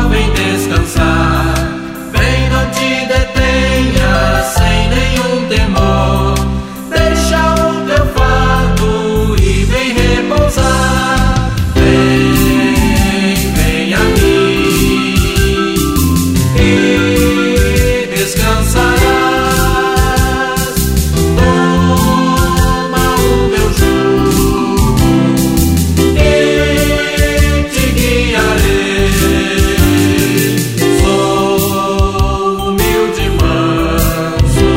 vem descansar. Vem, não te detenha sem nenhum temor. Deixa o teu fardo e vem repousar. Vem, vem a mim e descansarás. Toma o meu jugo e te guiarei. Sou humilde e manso,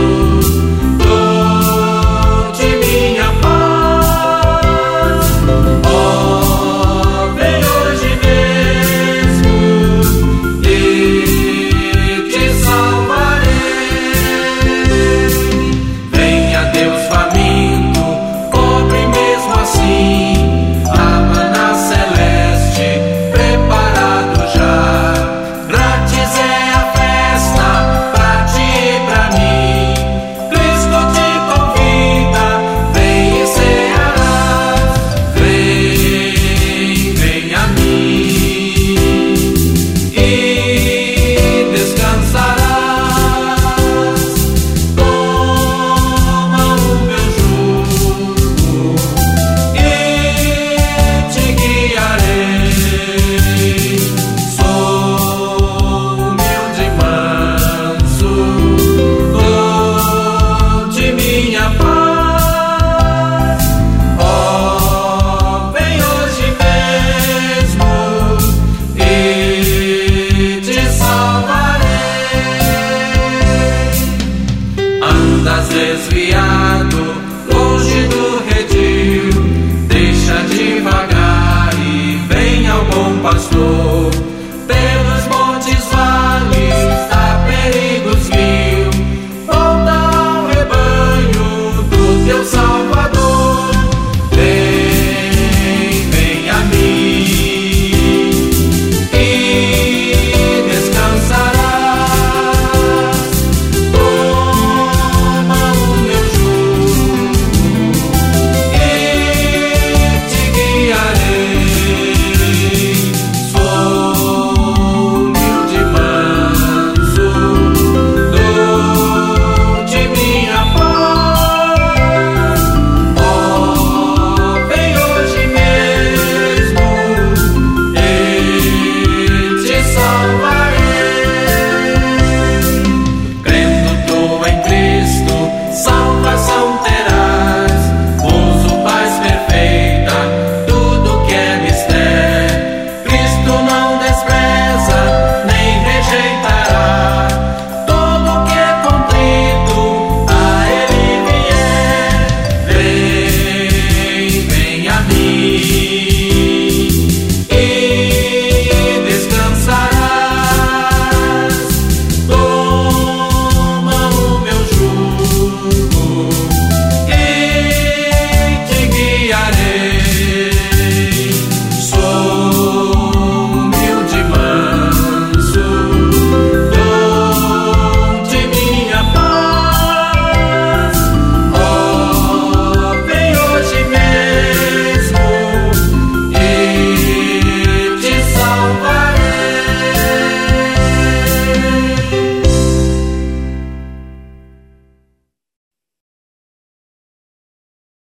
dou-te minha paz. Oh, vem hoje mesmo e te salvarei. Venha Deus faminto, pobre mesmo assim, a maná celeste preparado já. Grátis é a festa pra ti e pra mim. Cristo te convida, vem e cearás. Vem, vem a mim e descansarás. Toma o meu jugo e te guiarei. Sou humilde e manso, dou-te minha paz. Oh, vem hoje mesmo e te salvarei. Andas desviado, longe do redil, deixa devagar e vem ao bom pastor.